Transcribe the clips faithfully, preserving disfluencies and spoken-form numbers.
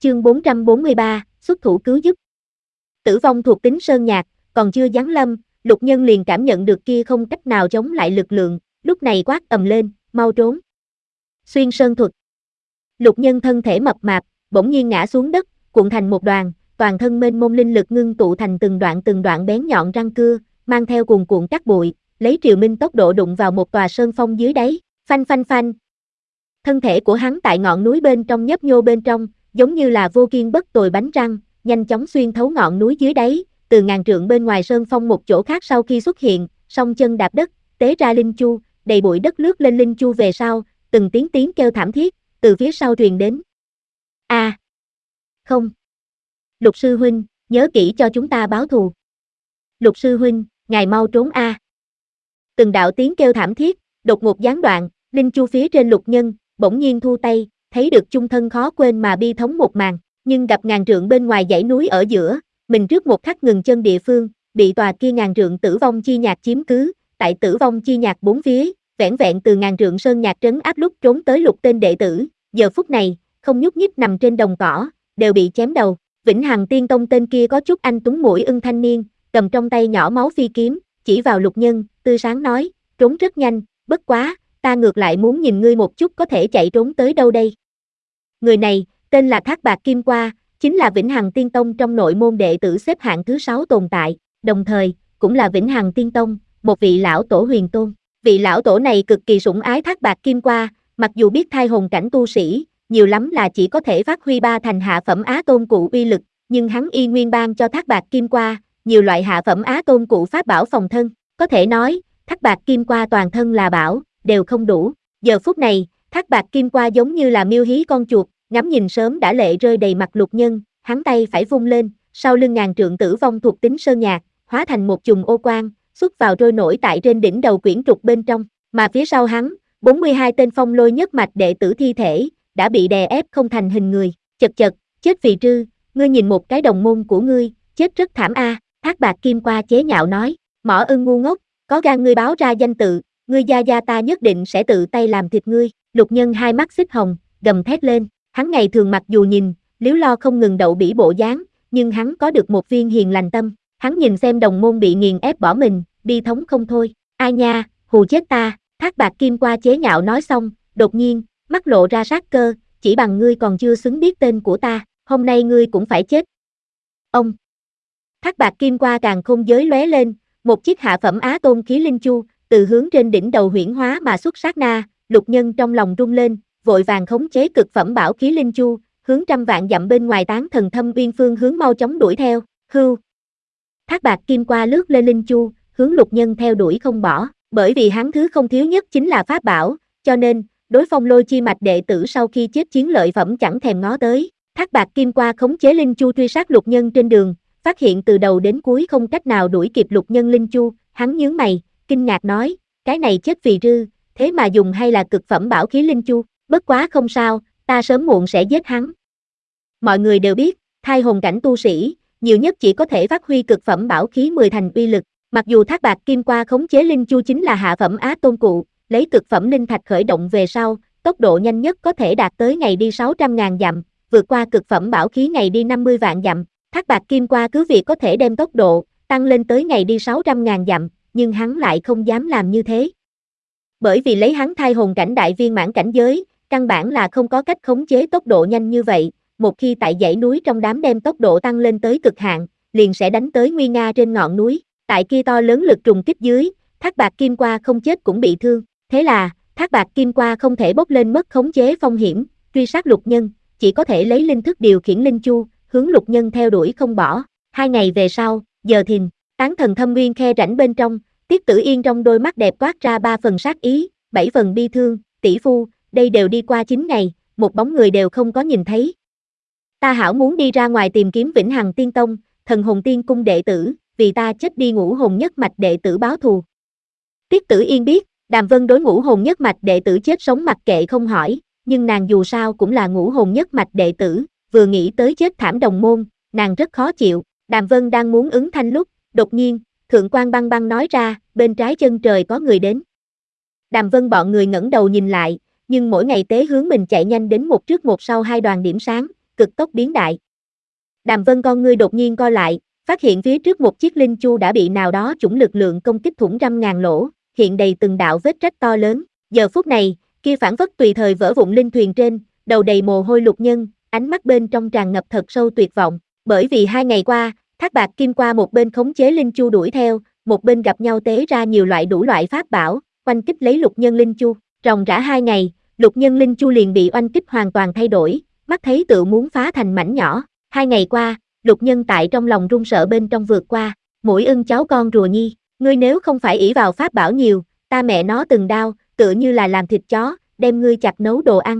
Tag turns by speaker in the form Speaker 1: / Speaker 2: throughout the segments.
Speaker 1: Chương bốn trăm bốn mươi ba, xuất thủ cứu giúp. Tử vong thuộc tính sơn nhạc, còn chưa giáng lâm, Lục Nhân liền cảm nhận được kia không cách nào chống lại lực lượng, lúc này quát ầm lên, mau trốn. Xuyên sơn thuật. Lục Nhân thân thể mập mạp, bỗng nhiên ngã xuống đất, cuộn thành một đoàn, toàn thân mênh mông linh lực ngưng tụ thành từng đoạn từng đoạn bén nhọn răng cưa, mang theo cuồn cuộn cát bụi, lấy triều minh tốc độ đụng vào một tòa sơn phong dưới đáy, phanh phanh phanh. Thân thể của hắn tại ngọn núi bên trong nhấp nhô bên trong, giống như là vô kiên bất tồi bánh răng, nhanh chóng xuyên thấu ngọn núi dưới đáy, từ ngàn trượng bên ngoài sơn phong một chỗ khác sau khi xuất hiện, song chân đạp đất, tế ra linh chu, đầy bụi đất lướt lên linh chu về sau, từng tiếng tiếng kêu thảm thiết, từ phía sau truyền đến. A, à, không. Lục sư huynh, nhớ kỹ cho chúng ta báo thù. Lục sư huynh, ngài mau trốn a. À. Từng đạo tiếng kêu thảm thiết, đột ngột gián đoạn, linh chu phía trên Lục Nhân, bỗng nhiên thu tay, thấy được chung thân khó quên mà bi thống một màn, nhưng gặp ngàn trượng bên ngoài dãy núi ở giữa, mình trước một khắc ngừng chân địa phương, bị tòa kia ngàn trượng tử vong chi nhạc chiếm cứ, tại tử vong chi nhạc bốn phía, vẻn vẹn từ ngàn trượng sơn nhạc trấn áp lúc trốn tới Lục tên đệ tử, giờ phút này, không nhúc nhích nằm trên đồng cỏ, đều bị chém đầu. Vĩnh Hằng Tiên Tông tên kia có chút anh tuấn mũi ưng thanh niên, cầm trong tay nhỏ máu phi kiếm, chỉ vào Lục Nhân, tươi sáng nói, trốn rất nhanh, bất quá, ta ngược lại muốn nhìn ngươi một chút có thể chạy trốn tới đâu đây. Người này, tên là Thác Bạt Kim Qua, chính là Vĩnh Hằng Tiên Tông trong nội môn đệ tử xếp hạng thứ sáu tồn tại, đồng thời, cũng là Vĩnh Hằng Tiên Tông, một vị lão tổ huyền tôn. Vị lão tổ này cực kỳ sủng ái Thác Bạt Kim Qua, mặc dù biết thai hồn cảnh tu sĩ, nhiều lắm là chỉ có thể phát huy ba thành hạ phẩm á tôn cụ uy lực, nhưng hắn y nguyên ban cho Thác Bạt Kim Qua, nhiều loại hạ phẩm á tôn cụ pháp bảo phòng thân, có thể nói, Thác Bạt Kim Qua toàn thân là bảo, đều không đủ. Giờ phút này, Thác Bạt Kim Qua giống như là miêu hí con chuột, ngắm nhìn sớm đã lệ rơi đầy mặt Lục Nhân, hắn tay phải vung lên, sau lưng ngàn trượng tử vong thuộc tính sơn nhạc, hóa thành một chùm ô quang, xuất vào trôi nổi tại trên đỉnh đầu quyển trục bên trong, mà phía sau hắn, bốn mươi hai tên phong lôi nhất mạch đệ tử thi thể, đã bị đè ép không thành hình người, chật chật, chết vì trư, ngươi nhìn một cái đồng môn của ngươi, chết rất thảm a. À. Thác Bạt Kim Qua chế nhạo nói, Mỏ Ưng ngu ngốc, có gan ngươi báo ra danh tự, ngươi gia gia ta nhất định sẽ tự tay làm thịt ngươi. Lục Nhân hai mắt xích hồng, gầm thét lên, hắn ngày thường mặc dù nhìn, liếu lo không ngừng đậu bỉ bộ dáng, nhưng hắn có được một viên hiền lành tâm, hắn nhìn xem đồng môn bị nghiền ép bỏ mình, bi thống không thôi, ai nha, hù chết ta. Thác Bạt Kim Qua chế nhạo nói xong, đột nhiên, mắt lộ ra sát cơ, chỉ bằng ngươi còn chưa xứng biết tên của ta, hôm nay ngươi cũng phải chết. Ông! Thác Bạt Kim Qua càng không giới lóe lên, một chiếc hạ phẩm á tôn khí linh chu, từ hướng trên đỉnh đầu huyễn hóa mà xuất sát na, Lục Nhân trong lòng rung lên, vội vàng khống chế cực phẩm bảo khí linh chu, hướng trăm vạn dặm bên ngoài tán thần thâm uyên phương hướng mau chóng đuổi theo, hưu. Thác Bạt Kim Qua lướt lên linh chu, hướng Lục Nhân theo đuổi không bỏ, bởi vì hắn thứ không thiếu nhất chính là pháp bảo, cho nên, đối phong lôi chi mạch đệ tử sau khi chết chiến lợi phẩm chẳng thèm ngó tới. Thác Bạt Kim Qua khống chế linh chu truy sát Lục Nhân trên đường, phát hiện từ đầu đến cuối không cách nào đuổi kịp Lục Nhân linh chu, hắn nhướng mày, kinh ngạc nói, cái này chết vì rư, thế mà dùng hay là cực phẩm bảo khí linh chu, bất quá không sao, ta sớm muộn sẽ giết hắn. Mọi người đều biết, thai hồn cảnh tu sĩ, nhiều nhất chỉ có thể phát huy cực phẩm bảo khí mười thành uy lực, mặc dù Thác Bạt Kim Qua khống chế linh chu chính là hạ phẩm á tôn cụ, lấy cực phẩm linh thạch khởi động về sau, tốc độ nhanh nhất có thể đạt tới ngày đi sáu trăm ngàn dặm, vượt qua cực phẩm bảo khí ngày đi năm mươi vạn dặm. Thác Bạt Kim Qua cứ việc có thể đem tốc độ tăng lên tới ngày đi sáu trăm ngàn dặm, nhưng hắn lại không dám làm như thế. Bởi vì lấy hắn thai hồn cảnh đại viên mãn cảnh giới, căn bản là không có cách khống chế tốc độ nhanh như vậy, một khi tại dãy núi trong đám đem tốc độ tăng lên tới cực hạn, liền sẽ đánh tới nguy nga trên ngọn núi, tại kia to lớn lực trùng kích dưới, Thác Bạt Kim Qua không chết cũng bị thương, thế là, Thác Bạt Kim Qua không thể bốc lên mất khống chế phong hiểm, truy sát Lục Nhân, chỉ có thể lấy linh thức điều khiển linh chu, hướng Lục Nhân theo đuổi không bỏ. Hai ngày về sau, giờ thìn, tán thần thâm nguyên khe rãnh bên trong, Tiết Tử Yên trong đôi mắt đẹp toát ra ba phần sát ý, bảy phần bi thương, tỷ phu, đây đều đi qua chín ngày, một bóng người đều không có nhìn thấy. Ta hảo muốn đi ra ngoài tìm kiếm Vĩnh Hằng Tiên Tông, Thần Hồn Tiên Cung đệ tử, vì ta chết đi Ngũ Hồn Nhất Mạch đệ tử báo thù. Tiết Tử Yên biết, Đàm Vân đối Ngũ Hồn Nhất Mạch đệ tử chết sống mặc kệ không hỏi, nhưng nàng dù sao cũng là Ngũ Hồn Nhất Mạch đệ tử, vừa nghĩ tới chết thảm đồng môn, nàng rất khó chịu. Đàm Vân đang muốn ứng thanh lúc, đột nhiên, Thượng quan Băng Băng nói ra, bên trái chân trời có người đến. Đàm Vân bọn người ngẩng đầu nhìn lại, nhưng mỗi ngày tế hướng mình chạy nhanh đến một trước một sau hai đoàn điểm sáng, cực tốc biến đại. Đàm Vân con ngươi đột nhiên co lại, phát hiện phía trước một chiếc linh chu đã bị nào đó chủng lực lượng công kích thủng trăm ngàn lỗ, hiện đầy từng đạo vết rách to lớn. Giờ phút này, kia phản phất tùy thời vỡ vụn linh thuyền trên, đầu đầy mồ hôi Lục Nhân, ánh mắt bên trong tràn ngập thật sâu tuyệt vọng, bởi vì hai ngày qua, Thác Bạt Kim qua một bên khống chế linh chu đuổi theo, một bên gặp nhau tế ra nhiều loại đủ loại pháp bảo, oanh kích lấy Lục Nhân linh chu, ròng rã hai ngày, Lục Nhân linh chu liền bị oanh kích hoàn toàn thay đổi, mắt thấy tự muốn phá thành mảnh nhỏ. Hai ngày qua, Lục Nhân tại trong lòng run sợ bên trong vượt qua, mũi ưng cháu con rùa nhi, ngươi nếu không phải ỷ vào pháp bảo nhiều, ta mẹ nó từng đao, tựa như là làm thịt chó, đem ngươi chặt nấu đồ ăn.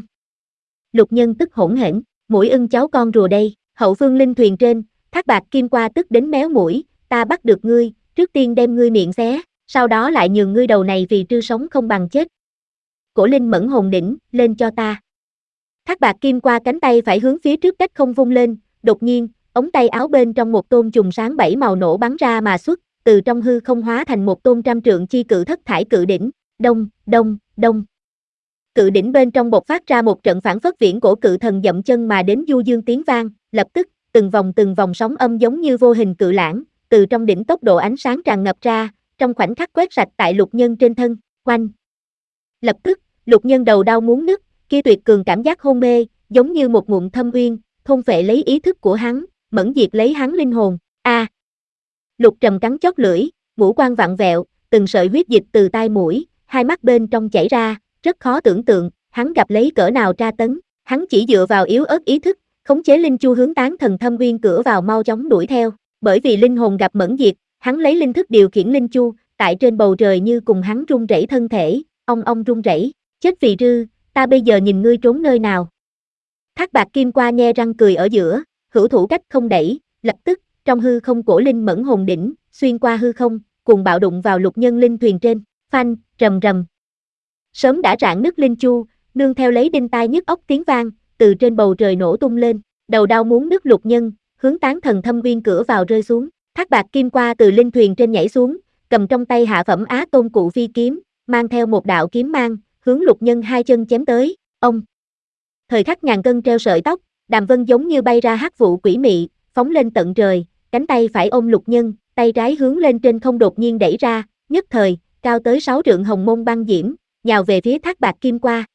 Speaker 1: Lục Nhân tức hỗn hển, mũi ưng cháu con rùa đây, hậu phương linh thuyền trên, Thác Bạt Kim qua tức đến méo mũi, ta bắt được ngươi, trước tiên đem ngươi miệng xé, sau đó lại nhường ngươi đầu này vì trư sống không bằng chết. Cổ linh mẫn hồn đỉnh, lên cho ta. Thác Bạt Kim qua cánh tay phải hướng phía trước cách không vung lên, đột nhiên, ống tay áo bên trong một tôn chùm sáng bảy màu nổ bắn ra mà xuất, từ trong hư không hóa thành một tôn trăm trượng chi cự thất thải cự đỉnh, đông, đông, đông. Cự đỉnh bên trong bộc phát ra một trận phản phất viễn cổ cự thần dậm chân mà đến du dương tiếng vang, lập tức, từng vòng từng vòng sóng âm giống như vô hình cự lãng, từ trong đỉnh tốc độ ánh sáng tràn ngập ra, trong khoảnh khắc quét sạch tại Lục Nhân trên thân, quanh. Lập tức, Lục Nhân đầu đau muốn nứt, kia tuyệt cường cảm giác hôn mê, giống như một ngụm thâm uyên, thôn phệ lấy ý thức của hắn, mẫn diệt lấy hắn linh hồn. A. À. Lục Trầm cắn chót lưỡi, ngũ quan vặn vẹo, từng sợi huyết dịch từ tai mũi, hai mắt bên trong chảy ra, rất khó tưởng tượng, hắn gặp lấy cỡ nào tra tấn, hắn chỉ dựa vào yếu ớt ý thức, khống chế linh chu hướng Tán Thần Thâm Uyên cửa vào mau chóng đuổi theo, bởi vì linh hồn gặp mẫn diệt, hắn lấy linh thức điều khiển linh chu, tại trên bầu trời như cùng hắn run rẩy thân thể, ong ong run rẩy, chết vì rư, ta bây giờ nhìn ngươi trốn nơi nào. Thác Bạt Kim qua nhe răng cười ở giữa, hữu thủ cách không đẩy, lập tức, trong hư không cổ linh mẫn hồn đỉnh, xuyên qua hư không, cùng bạo đụng vào Lục Nhân linh thuyền trên, phanh, rầm rầm. Sớm đã rạn nứt linh chu, nương theo lấy đinh tai nhức óc tiếng vang, từ trên bầu trời nổ tung lên, đầu đau muốn nứt Lục Nhân, hướng Tán Thần Thâm Uyên cửa vào rơi xuống. Thác Bạt Kim qua từ linh thuyền trên nhảy xuống, cầm trong tay hạ phẩm Á Tôn Cụ Phi kiếm, mang theo một đạo kiếm mang, hướng Lục Nhân hai chân chém tới. Ông. Thời khắc ngàn cân treo sợi tóc, Đàm Vân giống như bay ra hắc vụ quỷ mị, phóng lên tận trời, cánh tay phải ôm Lục Nhân, tay trái hướng lên trên không đột nhiên đẩy ra, nhất thời, cao tới sáu trượng hồng môn băng diễm, nhào về phía Thác Bạt Kim qua.